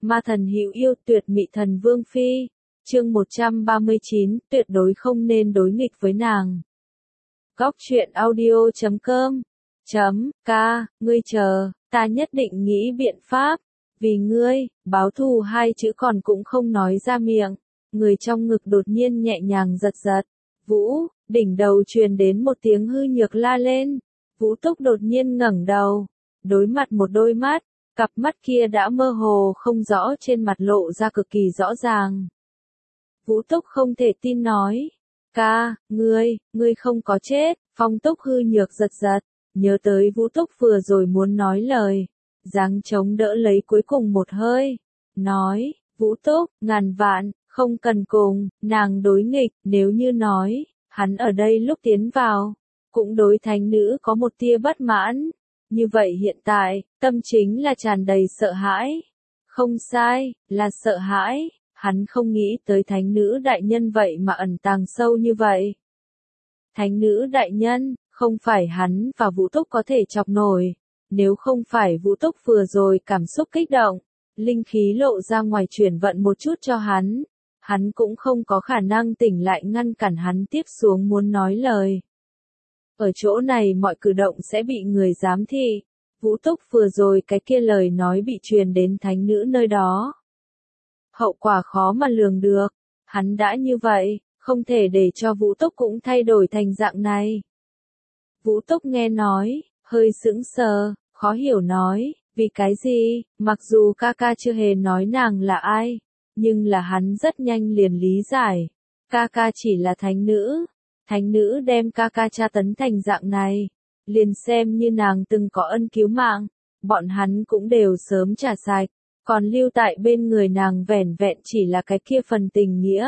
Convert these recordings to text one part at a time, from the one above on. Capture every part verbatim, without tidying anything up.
Ma thần hữu yêu tuyệt mị thần vương phi. Chương một trăm ba mươi chín, tuyệt đối không nên đối nghịch với nàng. Góc truyện audio chấm com chấm ca, ngươi chờ, ta nhất định nghĩ biện pháp. Vì ngươi, báo thù hai chữ còn cũng không nói ra miệng. Người trong ngực đột nhiên nhẹ nhàng giật giật. Vũ, đỉnh đầu truyền đến một tiếng hư nhược la lên. Vũ Túc đột nhiên ngẩng đầu. Đối mặt một đôi mắt. Cặp mắt kia đã mơ hồ không rõ trên mặt lộ ra cực kỳ rõ ràng. Vũ Túc không thể tin nói. Ca, ngươi, ngươi không có chết. Phong Túc hư nhược giật giật. Nhớ tới Vũ Túc vừa rồi muốn nói lời. Giáng chống đỡ lấy cuối cùng một hơi. Nói, Vũ Túc, ngàn vạn, không cần cùng, nàng đối nghịch, nếu như nói, hắn ở đây lúc tiến vào, cũng đối thánh nữ có một tia bất mãn. Như vậy hiện tại, tâm chính là tràn đầy sợ hãi. Không sai, là sợ hãi, hắn không nghĩ tới thánh nữ đại nhân vậy mà ẩn tàng sâu như vậy. Thánh nữ đại nhân, không phải hắn và Vũ Túc có thể chọc nổi. Nếu không phải Vũ Túc vừa rồi cảm xúc kích động, linh khí lộ ra ngoài chuyển vận một chút cho hắn, hắn cũng không có khả năng tỉnh lại ngăn cản hắn tiếp xuống muốn nói lời. Ở chỗ này mọi cử động sẽ bị người giám thị. Vũ Túc vừa rồi cái kia lời nói bị truyền đến thánh nữ nơi đó. Hậu quả khó mà lường được. Hắn đã như vậy, không thể để cho Vũ Túc cũng thay đổi thành dạng này. Vũ Túc nghe nói, hơi sững sờ, khó hiểu nói, vì cái gì, mặc dù ca ca chưa hề nói nàng là ai, nhưng là hắn rất nhanh liền lý giải. Ca ca chỉ là thánh nữ. Thánh nữ đem ca ca tra tấn thành dạng này, liền xem như nàng từng có ân cứu mạng, bọn hắn cũng đều sớm trả sạch, còn lưu tại bên người nàng vẻn vẹn chỉ là cái kia phần tình nghĩa.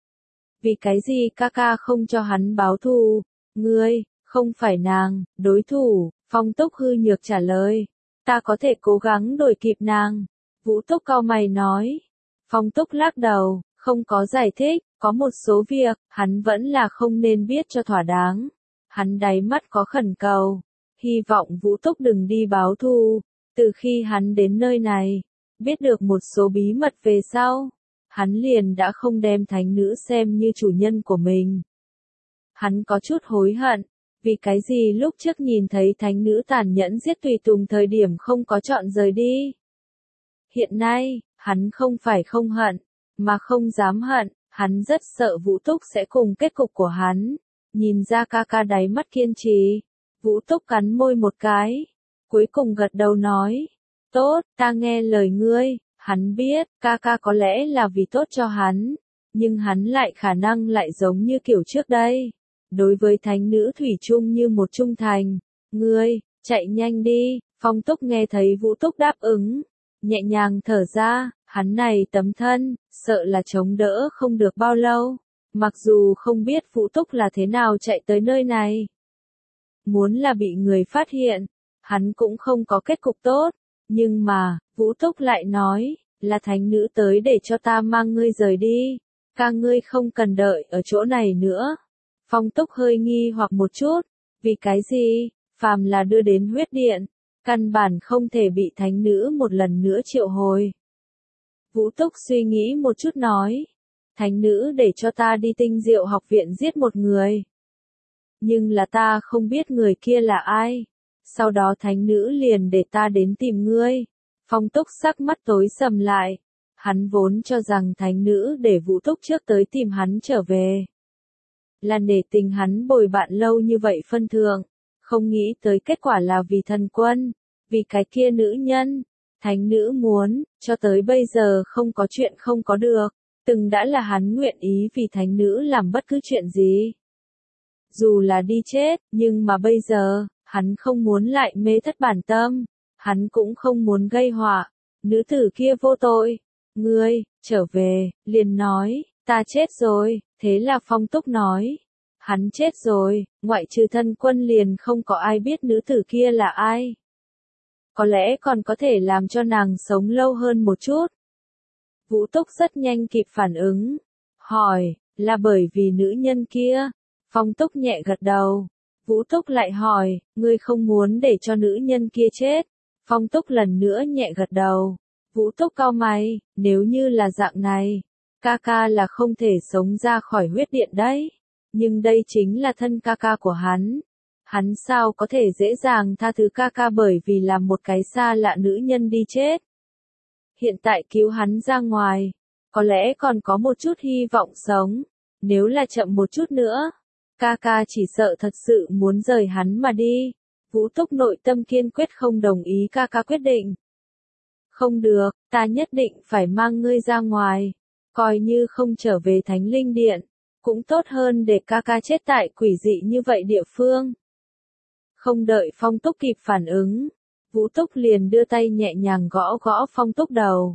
Vì cái gì ca ca không cho hắn báo thù? Ngươi, không phải nàng, đối thủ. Phong Túc hư nhược trả lời. Ta có thể cố gắng đuổi kịp nàng. Vũ Túc cau mày nói. Phong Túc lắc đầu, không có giải thích, có một số việc, hắn vẫn là không nên biết cho thỏa đáng. Hắn đáy mắt có khẩn cầu, hy vọng Vũ Túc đừng đi báo thù. Từ khi hắn đến nơi này, biết được một số bí mật về sau, hắn liền đã không đem thánh nữ xem như chủ nhân của mình. Hắn có chút hối hận, vì cái gì lúc trước nhìn thấy thánh nữ tàn nhẫn giết tùy tùng thời điểm không có chọn rời đi. Hiện nay, hắn không phải không hận, mà không dám hận, hắn rất sợ Vũ Túc sẽ cùng kết cục của hắn. Nhìn ra ca ca đáy mắt kiên trì, Vũ Túc cắn môi một cái, cuối cùng gật đầu nói, tốt, ta nghe lời ngươi. Hắn biết, ca ca có lẽ là vì tốt cho hắn, nhưng hắn lại khả năng lại giống như kiểu trước đây. Đối với thánh nữ thủy chung như một trung thành. Ngươi, chạy nhanh đi. Phong Túc nghe thấy Vũ Túc đáp ứng, nhẹ nhàng thở ra, hắn này tấm thân, sợ là chống đỡ không được bao lâu. Mặc dù không biết Vũ Túc là thế nào chạy tới nơi này. Muốn là bị người phát hiện, hắn cũng không có kết cục tốt. Nhưng mà, Vũ Túc lại nói, là thánh nữ tới để cho ta mang ngươi rời đi. Ca ngươi không cần đợi ở chỗ này nữa. Phong Túc hơi nghi hoặc một chút, vì cái gì, phàm là đưa đến huyết điện, căn bản không thể bị thánh nữ một lần nữa triệu hồi. Vũ Túc suy nghĩ một chút nói, thánh nữ để cho ta đi Tinh Diệu học viện giết một người. Nhưng là ta không biết người kia là ai, sau đó thánh nữ liền để ta đến tìm ngươi. Phong Túc sắc mắt tối sầm lại, hắn vốn cho rằng thánh nữ để Vũ Túc trước tới tìm hắn trở về. Là nể tình hắn bồi bạn lâu như vậy phân thượng, không nghĩ tới kết quả là vì thần quân, vì cái kia nữ nhân, thánh nữ muốn, cho tới bây giờ không có chuyện không có được, từng đã là hắn nguyện ý vì thánh nữ làm bất cứ chuyện gì. Dù là đi chết, nhưng mà bây giờ, hắn không muốn lại mê thất bản tâm, hắn cũng không muốn gây họa, nữ tử kia vô tội, ngươi, trở về, liền nói. Ta chết rồi, thế là Phong Túc nói. Hắn chết rồi, ngoại trừ thân quân liền không có ai biết nữ tử kia là ai. Có lẽ còn có thể làm cho nàng sống lâu hơn một chút. Vũ Túc rất nhanh kịp phản ứng. Hỏi, là bởi vì nữ nhân kia? Phong Túc nhẹ gật đầu. Vũ Túc lại hỏi, ngươi không muốn để cho nữ nhân kia chết? Phong Túc lần nữa nhẹ gật đầu. Vũ Túc cau mày, nếu như là dạng này, ca ca là không thể sống ra khỏi huyết điện đấy. Nhưng đây chính là thân ca ca của hắn. Hắn sao có thể dễ dàng tha thứ ca ca bởi vì là một cái xa lạ nữ nhân đi chết. Hiện tại cứu hắn ra ngoài, có lẽ còn có một chút hy vọng sống. Nếu là chậm một chút nữa, ca ca chỉ sợ thật sự muốn rời hắn mà đi. Vũ Túc nội tâm kiên quyết không đồng ý ca ca quyết định. Không được, ta nhất định phải mang ngươi ra ngoài. Coi như không trở về Thánh Linh Điện, cũng tốt hơn để ca ca chết tại quỷ dị như vậy địa phương. Không đợi Phong Túc kịp phản ứng, Vũ Túc liền đưa tay nhẹ nhàng gõ gõ Phong Túc đầu.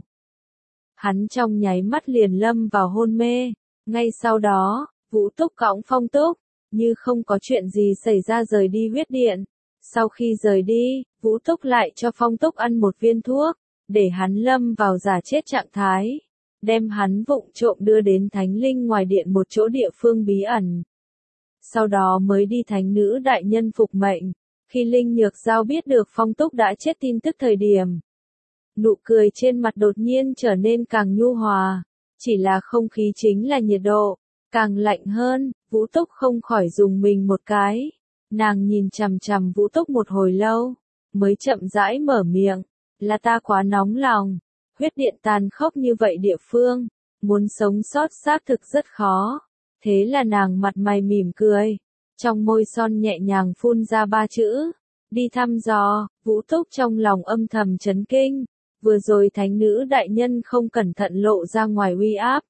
Hắn trong nháy mắt liền lâm vào hôn mê. Ngay sau đó, Vũ Túc cõng Phong Túc, như không có chuyện gì xảy ra rời đi huyết điện. Sau khi rời đi, Vũ Túc lại cho Phong Túc ăn một viên thuốc, để hắn lâm vào giả chết trạng thái, đem hắn vụng trộm đưa đến Thánh Linh ngoài điện một chỗ địa phương bí ẩn. Sau đó mới đi Thánh Nữ đại nhân phục mệnh. Khi Linh Nhược Giao biết được Phong Túc đã chết tin tức thời điểm, nụ cười trên mặt đột nhiên trở nên càng nhu hòa, chỉ là không khí chính là nhiệt độ càng lạnh hơn. Vũ Túc không khỏi dùng mình một cái, nàng nhìn chằm chằm Vũ Túc một hồi lâu, mới chậm rãi mở miệng, là ta quá nóng lòng. Huyết điện tàn khốc như vậy địa phương, muốn sống sót xác thực rất khó. Thế là nàng mặt mày mỉm cười, trong môi son nhẹ nhàng phun ra ba chữ, đi thăm dò. Vũ Túc trong lòng âm thầm chấn kinh, vừa rồi Thánh Nữ đại nhân không cẩn thận lộ ra ngoài uy áp.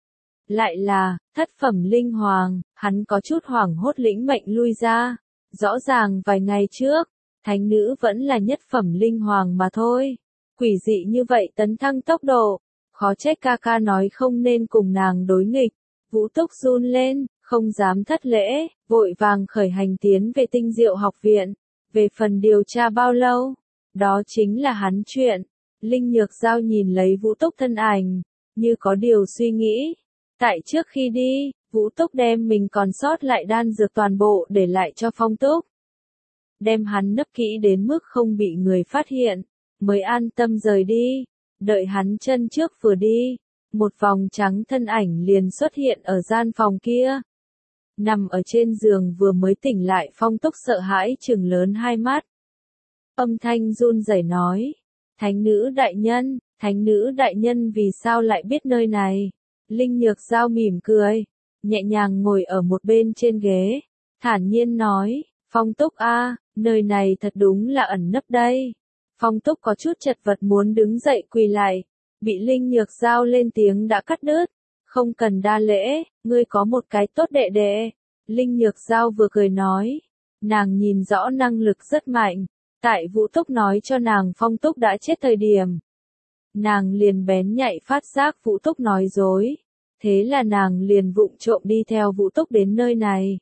Lại là, thất phẩm linh hoàng, hắn có chút hoảng hốt lĩnh mệnh lui ra. Rõ ràng vài ngày trước, Thánh Nữ vẫn là nhất phẩm linh hoàng mà thôi. Quỷ dị như vậy tấn thăng tốc độ, khó trách ca ca nói không nên cùng nàng đối nghịch. Vũ Túc run lên, không dám thất lễ, vội vàng khởi hành tiến về Tinh Diệu học viện. Về phần điều tra bao lâu, đó chính là hắn chuyện. Linh Nhược Giao nhìn lấy Vũ Túc thân ảnh, như có điều suy nghĩ. Tại trước khi đi, Vũ Túc đem mình còn sót lại đan dược toàn bộ để lại cho Phong Túc. Đem hắn nấp kỹ đến mức không bị người phát hiện, mới an tâm rời đi. Đợi hắn chân trước vừa đi, một vòng trắng thân ảnh liền xuất hiện ở gian phòng kia. Nằm ở trên giường vừa mới tỉnh lại Phong Túc sợ hãi trừng lớn hai mắt. Âm thanh run rẩy nói, Thánh Nữ đại nhân, Thánh Nữ đại nhân vì sao lại biết nơi này? Linh Nhược Giao mỉm cười, nhẹ nhàng ngồi ở một bên trên ghế, thản nhiên nói, Phong Túc a, nơi này thật đúng là ẩn nấp đây. Phong Túc có chút chật vật muốn đứng dậy quỳ lại, bị Linh Nhược Giao lên tiếng đã cắt đứt. Không cần đa lễ, ngươi có một cái tốt đệ đệ. Linh Nhược Giao vừa cười nói, nàng nhìn rõ năng lực rất mạnh. Tại Vũ Túc nói cho nàng Phong Túc đã chết thời điểm, nàng liền bén nhạy phát giác Vũ Túc nói dối. Thế là nàng liền vụng trộm đi theo Vũ Túc đến nơi này.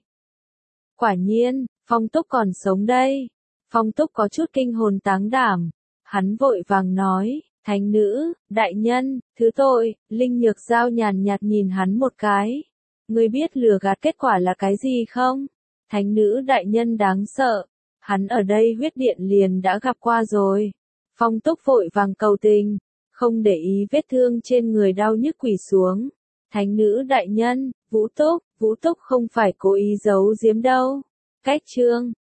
Quả nhiên, Phong Túc còn sống đây. Phong Túc có chút kinh hồn táng đảm. Hắn vội vàng nói, Thánh Nữ đại nhân, thứ tội. Linh Nhược Giao nhàn nhạt nhìn hắn một cái. Ngươi biết lừa gạt kết quả là cái gì không? Thánh Nữ đại nhân đáng sợ. Hắn ở đây huyết điện liền đã gặp qua rồi. Phong Túc vội vàng cầu tình, không để ý vết thương trên người đau nhức quỳ xuống. Thánh Nữ đại nhân, Vũ Túc, Vũ Túc không phải cố ý giấu giếm đâu. Cách chương